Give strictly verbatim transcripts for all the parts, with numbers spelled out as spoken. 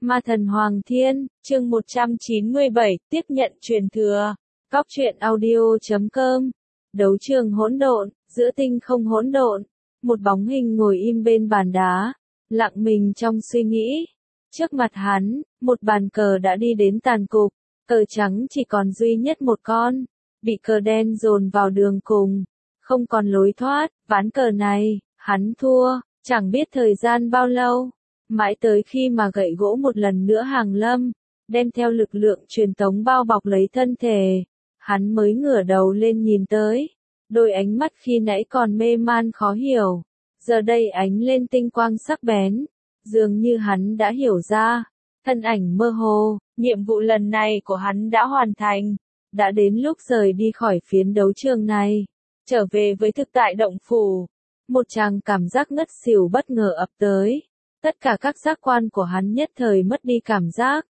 Ma thần Hoàng Thiên, chương một trăm chín mươi bảy, tiếp nhận truyền thừa. Góc truyện audio chấm com. Đấu trường hỗn độn, giữa tinh không hỗn độn, một bóng hình ngồi im bên bàn đá, lặng mình trong suy nghĩ. Trước mặt hắn, một bàn cờ đã đi đến tàn cục, cờ trắng chỉ còn duy nhất một con, bị cờ đen dồn vào đường cùng, không còn lối thoát. Ván cờ này, hắn thua, chẳng biết thời gian bao lâu. Mãi tới khi mà gậy gỗ một lần nữa hàng lâm, đem theo lực lượng truyền tống bao bọc lấy thân thể, hắn mới ngửa đầu lên nhìn tới. Đôi ánh mắt khi nãy còn mê man khó hiểu, giờ đây ánh lên tinh quang sắc bén, dường như hắn đã hiểu ra. Thân ảnh mơ hồ, nhiệm vụ lần này của hắn đã hoàn thành, đã đến lúc rời đi khỏi phiến đấu trường này, trở về với thực tại động phủ. Một tràng cảm giác ngất xỉu bất ngờ ập tới. Tất cả các giác quan của hắn nhất thời mất đi cảm giác.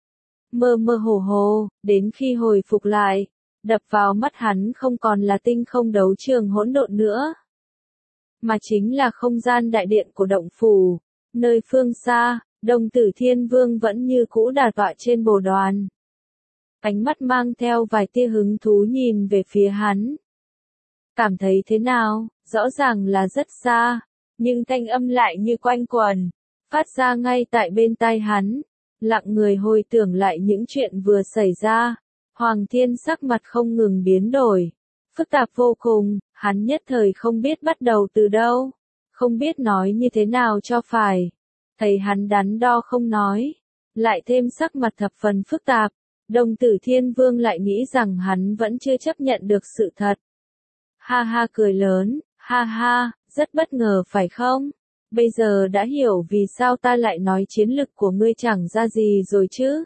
Mơ mơ hồ hồ, đến khi hồi phục lại, đập vào mắt hắn không còn là tinh không đấu trường hỗn độn nữa, mà chính là không gian đại điện của động phủ. Nơi phương xa, Đồng Tử Thiên Vương vẫn như cũ đả tọa trên bồ đoàn. Ánh mắt mang theo vài tia hứng thú nhìn về phía hắn. Cảm thấy thế nào? Rõ ràng là rất xa, nhưng thanh âm lại như quanh quẩn, phát ra ngay tại bên tai hắn. Lặng người hồi tưởng lại những chuyện vừa xảy ra, Hoàng Thiên sắc mặt không ngừng biến đổi, phức tạp vô cùng, hắn nhất thời không biết bắt đầu từ đâu, không biết nói như thế nào cho phải. Thấy hắn đắn đo không nói, lại thêm sắc mặt thập phần phức tạp, Đồng Tử Thiên Vương lại nghĩ rằng hắn vẫn chưa chấp nhận được sự thật. Ha ha cười lớn, ha ha, rất bất ngờ phải không? Bây giờ đã hiểu vì sao ta lại nói chiến lực của ngươi chẳng ra gì rồi chứ?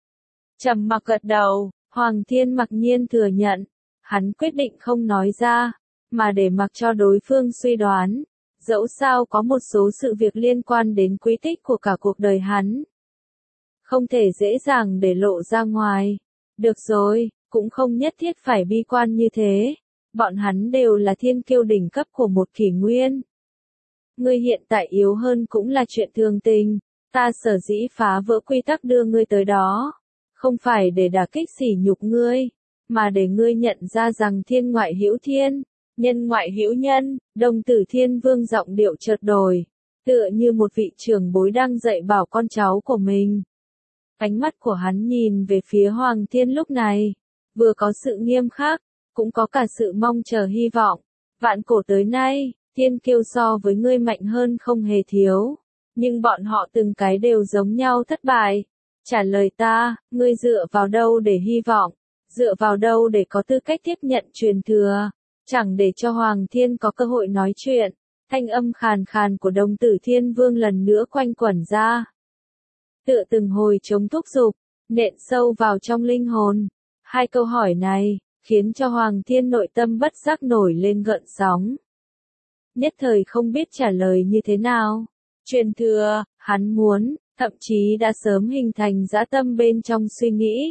Trầm mặc gật đầu, Hoàng Thiên mặc nhiên thừa nhận, hắn quyết định không nói ra, mà để mặc cho đối phương suy đoán. Dẫu sao có một số sự việc liên quan đến quy tích của cả cuộc đời hắn, không thể dễ dàng để lộ ra ngoài. Được rồi, cũng không nhất thiết phải bi quan như thế. Bọn hắn đều là thiên kiêu đỉnh cấp của một kỷ nguyên. Ngươi hiện tại yếu hơn cũng là chuyện thường tình, ta sở dĩ phá vỡ quy tắc đưa ngươi tới đó, không phải để đả kích sỉ nhục ngươi, mà để ngươi nhận ra rằng thiên ngoại hữu thiên, nhân ngoại hữu nhân. Đồng Tử Thiên Vương giọng điệu chợt đổi, tựa như một vị trưởng bối đang dạy bảo con cháu của mình. Ánh mắt của hắn nhìn về phía Hoàng Thiên lúc này, vừa có sự nghiêm khắc, cũng có cả sự mong chờ hy vọng. Vạn cổ tới nay, thiên kiêu so với ngươi mạnh hơn không hề thiếu, nhưng bọn họ từng cái đều giống nhau thất bại. Trả lời ta, ngươi dựa vào đâu để hy vọng, dựa vào đâu để có tư cách tiếp nhận truyền thừa? Chẳng để cho Hoàng Thiên có cơ hội nói chuyện, thanh âm khàn khàn của Đồng Tử Thiên Vương lần nữa quanh quẩn ra. Tựa từng hồi chống thúc giục, nện sâu vào trong linh hồn. Hai câu hỏi này, khiến cho Hoàng Thiên nội tâm bất giác nổi lên gợn sóng. Nhất thời không biết trả lời như thế nào. Truyền thừa, hắn muốn, thậm chí đã sớm hình thành dã tâm bên trong suy nghĩ.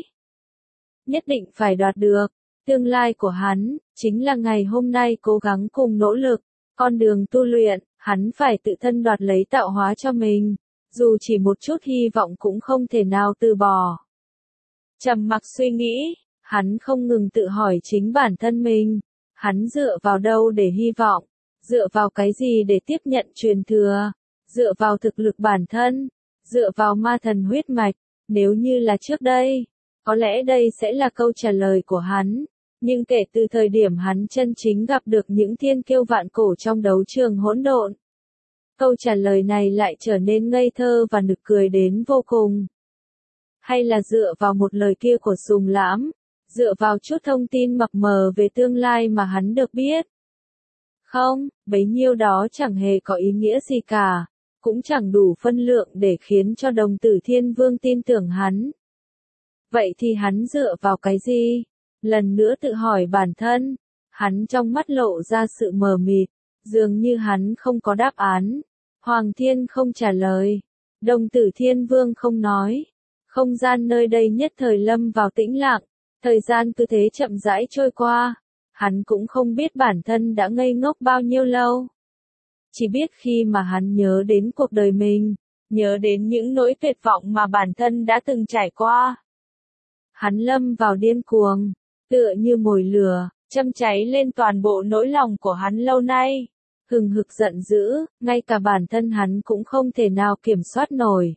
Nhất định phải đoạt được. Tương lai của hắn, chính là ngày hôm nay cố gắng cùng nỗ lực. Con đường tu luyện, hắn phải tự thân đoạt lấy tạo hóa cho mình. Dù chỉ một chút hy vọng cũng không thể nào từ bỏ. Trầm mặc suy nghĩ, hắn không ngừng tự hỏi chính bản thân mình. Hắn dựa vào đâu để hy vọng? Dựa vào cái gì để tiếp nhận truyền thừa? Dựa vào thực lực bản thân? Dựa vào ma thần huyết mạch? Nếu như là trước đây, có lẽ đây sẽ là câu trả lời của hắn. Nhưng kể từ thời điểm hắn chân chính gặp được những thiên kiêu vạn cổ trong đấu trường hỗn độn, câu trả lời này lại trở nên ngây thơ và nực cười đến vô cùng. Hay là dựa vào một lời kia của Sùng Lãm, dựa vào chút thông tin mập mờ về tương lai mà hắn được biết? Không, bấy nhiêu đó chẳng hề có ý nghĩa gì cả, cũng chẳng đủ phân lượng để khiến cho Đồng Tử Thiên Vương tin tưởng hắn. Vậy thì hắn dựa vào cái gì? Lần nữa tự hỏi bản thân, hắn trong mắt lộ ra sự mờ mịt, dường như hắn không có đáp án. Hoàng Thiên không trả lời, Đồng Tử Thiên Vương không nói, không gian nơi đây nhất thời lâm vào tĩnh lặng, thời gian cứ thế chậm rãi trôi qua, hắn cũng không biết bản thân đã ngây ngốc bao nhiêu lâu. Chỉ biết khi mà hắn nhớ đến cuộc đời mình, nhớ đến những nỗi tuyệt vọng mà bản thân đã từng trải qua. Hắn lâm vào điên cuồng, tựa như mồi lửa, châm cháy lên toàn bộ nỗi lòng của hắn lâu nay. Hừng hực giận dữ, ngay cả bản thân hắn cũng không thể nào kiểm soát nổi.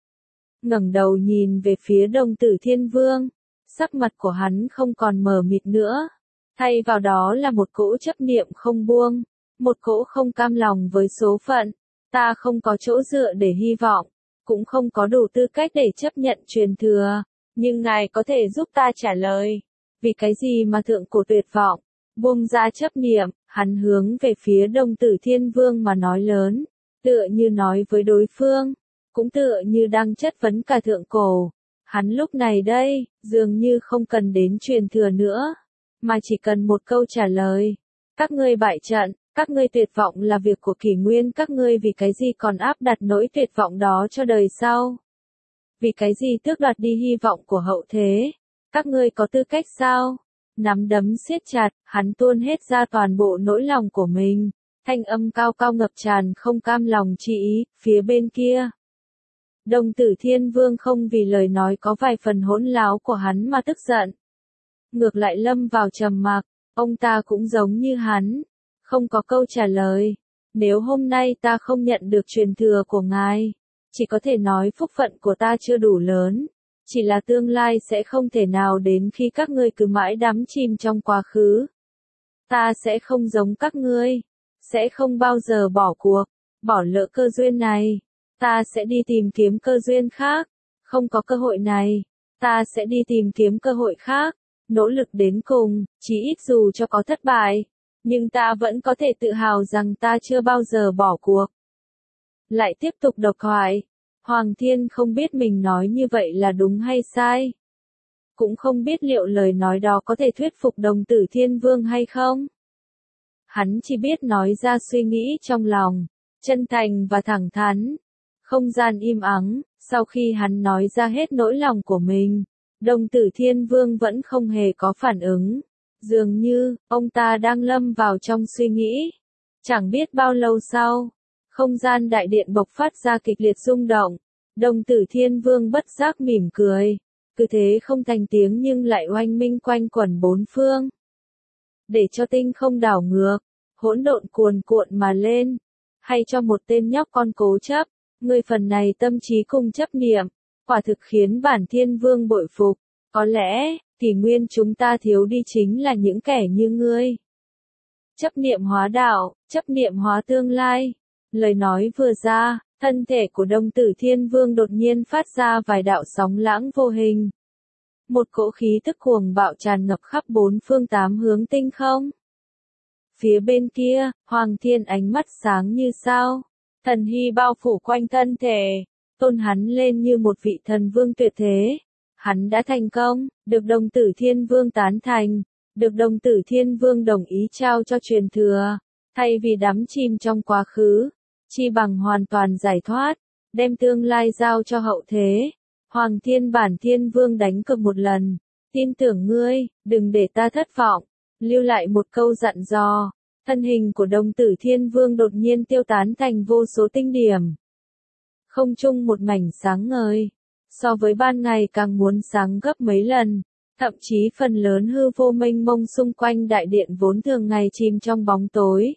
Ngẩng đầu nhìn về phía Đồng Tử Thiên Vương, sắc mặt của hắn không còn mờ mịt nữa, thay vào đó là một cỗ chấp niệm không buông, một cỗ không cam lòng với số phận. Ta không có chỗ dựa để hy vọng, cũng không có đủ tư cách để chấp nhận truyền thừa, nhưng ngài có thể giúp ta trả lời, vì cái gì mà thượng cổ tuyệt vọng, buông ra chấp niệm, hắn hướng về phía Đồng Tử Thiên Vương mà nói lớn, tựa như nói với đối phương, cũng tựa như đang chất vấn cả thượng cổ. Hắn lúc này đây, dường như không cần đến truyền thừa nữa, mà chỉ cần một câu trả lời. Các ngươi bại trận, các ngươi tuyệt vọng là việc của kỷ nguyên các ngươi, vì cái gì còn áp đặt nỗi tuyệt vọng đó cho đời sau? Vì cái gì tước đoạt đi hy vọng của hậu thế? Các ngươi có tư cách sao? Nắm đấm siết chặt, hắn tuôn hết ra toàn bộ nỗi lòng của mình, thanh âm cao cao ngập tràn không cam lòng chi ý. Phía bên kia, Đồng Tử Thiên Vương không vì lời nói có vài phần hỗn láo của hắn mà tức giận, ngược lại lâm vào trầm mặc. Ông ta cũng giống như hắn, không có câu trả lời. Nếu hôm nay ta không nhận được truyền thừa của ngài, chỉ có thể nói phúc phận của ta chưa đủ lớn, chỉ là tương lai sẽ không thể nào đến khi các ngươi cứ mãi đắm chìm trong quá khứ. Ta sẽ không giống các ngươi, sẽ không bao giờ bỏ cuộc, bỏ lỡ cơ duyên này. Ta sẽ đi tìm kiếm cơ duyên khác, không có cơ hội này, ta sẽ đi tìm kiếm cơ hội khác, nỗ lực đến cùng, chí ít dù cho có thất bại, nhưng ta vẫn có thể tự hào rằng ta chưa bao giờ bỏ cuộc. Lại tiếp tục độc thoại, Hoàng Thiên không biết mình nói như vậy là đúng hay sai. Cũng không biết liệu lời nói đó có thể thuyết phục Đồng Tử Thiên Vương hay không. Hắn chỉ biết nói ra suy nghĩ trong lòng, chân thành và thẳng thắn. Không gian im ắng, sau khi hắn nói ra hết nỗi lòng của mình, Đồng Tử Thiên Vương vẫn không hề có phản ứng. Dường như, ông ta đang lâm vào trong suy nghĩ. Chẳng biết bao lâu sau, không gian đại điện bộc phát ra kịch liệt rung động. Đồng Tử Thiên Vương bất giác mỉm cười. Cứ thế không thành tiếng nhưng lại oanh minh quanh quẩn bốn phương. Để cho tinh không đảo ngược, hỗn độn cuồn cuộn mà lên. Hay cho một tên nhóc con cố chấp, người phần này tâm trí cùng chấp niệm, quả thực khiến bản Thiên Vương bội phục. Có lẽ, kỷ nguyên chúng ta thiếu đi chính là những kẻ như ngươi. Chấp niệm hóa đạo, chấp niệm hóa tương lai. Lời nói vừa ra, thân thể của Đồng Tử Thiên Vương đột nhiên phát ra vài đạo sóng lãng vô hình. Một cỗ khí tức cuồng bạo tràn ngập khắp bốn phương tám hướng tinh không. Phía bên kia, Hoàng Thiên ánh mắt sáng như sao. Thần hy bao phủ quanh thân thể, tôn hắn lên như một vị thần vương tuyệt thế. Hắn đã thành công, được Đồng Tử Thiên Vương tán thành, được Đồng Tử Thiên Vương đồng ý trao cho truyền thừa, thay vì đắm chìm trong quá khứ, chi bằng hoàn toàn giải thoát, đem tương lai giao cho hậu thế. Hoàng Thiên bản Thiên Vương đánh cược một lần, tin tưởng ngươi, đừng để ta thất vọng, lưu lại một câu dặn dò. Thân hình của Đồng Tử Thiên Vương đột nhiên tiêu tán thành vô số tinh điểm. Không trung một mảnh sáng ngời, so với ban ngày càng muốn sáng gấp mấy lần, thậm chí phần lớn hư vô mênh mông xung quanh đại điện vốn thường ngày chìm trong bóng tối.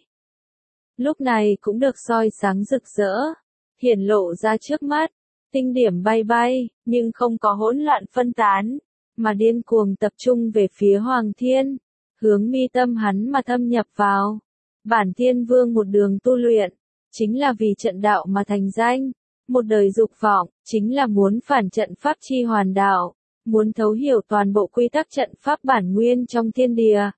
Lúc này cũng được soi sáng rực rỡ, hiển lộ ra trước mắt, tinh điểm bay bay, nhưng không có hỗn loạn phân tán, mà điên cuồng tập trung về phía Hoàng Thiên, hướng mi tâm hắn mà thâm nhập vào. Bản Thiên Vương một đường tu luyện, chính là vì trận đạo mà thành danh, một đời dục vọng, chính là muốn phản trận pháp chi hoàn đạo, muốn thấu hiểu toàn bộ quy tắc trận pháp bản nguyên trong thiên địa.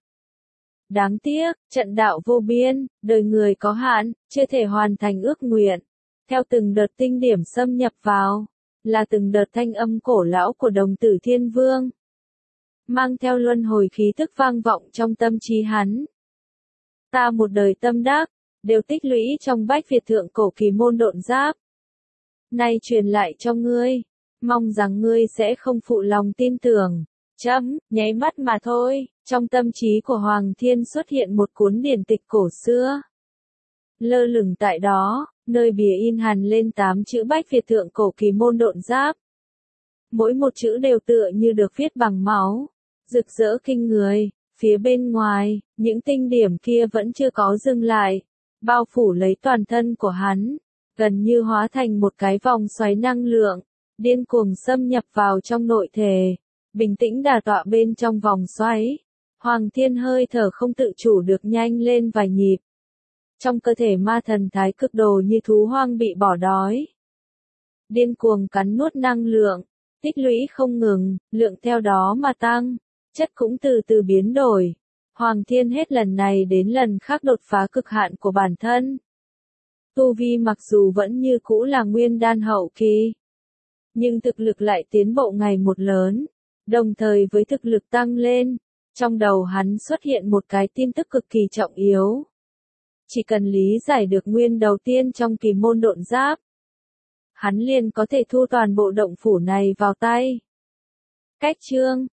Đáng tiếc, trận đạo vô biên, đời người có hạn, chưa thể hoàn thành ước nguyện. Theo từng đợt tinh điểm xâm nhập vào, là từng đợt thanh âm cổ lão của Đồng Tử Thiên Vương, mang theo luân hồi khí thức vang vọng trong tâm trí hắn. Ta một đời tâm đắc, đều tích lũy trong bách Việt thượng cổ kỳ môn độn giáp. Nay truyền lại cho ngươi, mong rằng ngươi sẽ không phụ lòng tin tưởng. Chấm, nháy mắt mà thôi, trong tâm trí của Hoàng Thiên xuất hiện một cuốn điển tịch cổ xưa. Lơ lửng tại đó, Nơi bìa in hằn lên tám chữ Bách Việt thượng cổ kỳ môn độn giáp. Mỗi một chữ đều tựa như được viết bằng máu, rực rỡ kinh người. Phía bên ngoài, những tinh điểm kia vẫn chưa có dừng lại, bao phủ lấy toàn thân của hắn, gần như hóa thành một cái vòng xoáy năng lượng, điên cuồng xâm nhập vào trong nội thể, bình tĩnh đà tọa bên trong vòng xoáy. Hoàng Thiên hơi thở không tự chủ được nhanh lên vài nhịp. Trong cơ thể ma thần thái cực đồ như thú hoang bị bỏ đói. Điên cuồng cắn nuốt năng lượng, tích lũy không ngừng, lượng theo đó mà tăng, chất cũng từ từ biến đổi. Hoàng Thiên hết lần này đến lần khác đột phá cực hạn của bản thân. Tu vi mặc dù vẫn như cũ là nguyên đan hậu kỳ, nhưng thực lực lại tiến bộ ngày một lớn, đồng thời với thực lực tăng lên, trong đầu hắn xuất hiện một cái tin tức cực kỳ trọng yếu. Chỉ cần lý giải được nguyên đầu tiên trong kỳ môn độn giáp, hắn liền có thể thu toàn bộ động phủ này vào tay. Cách chương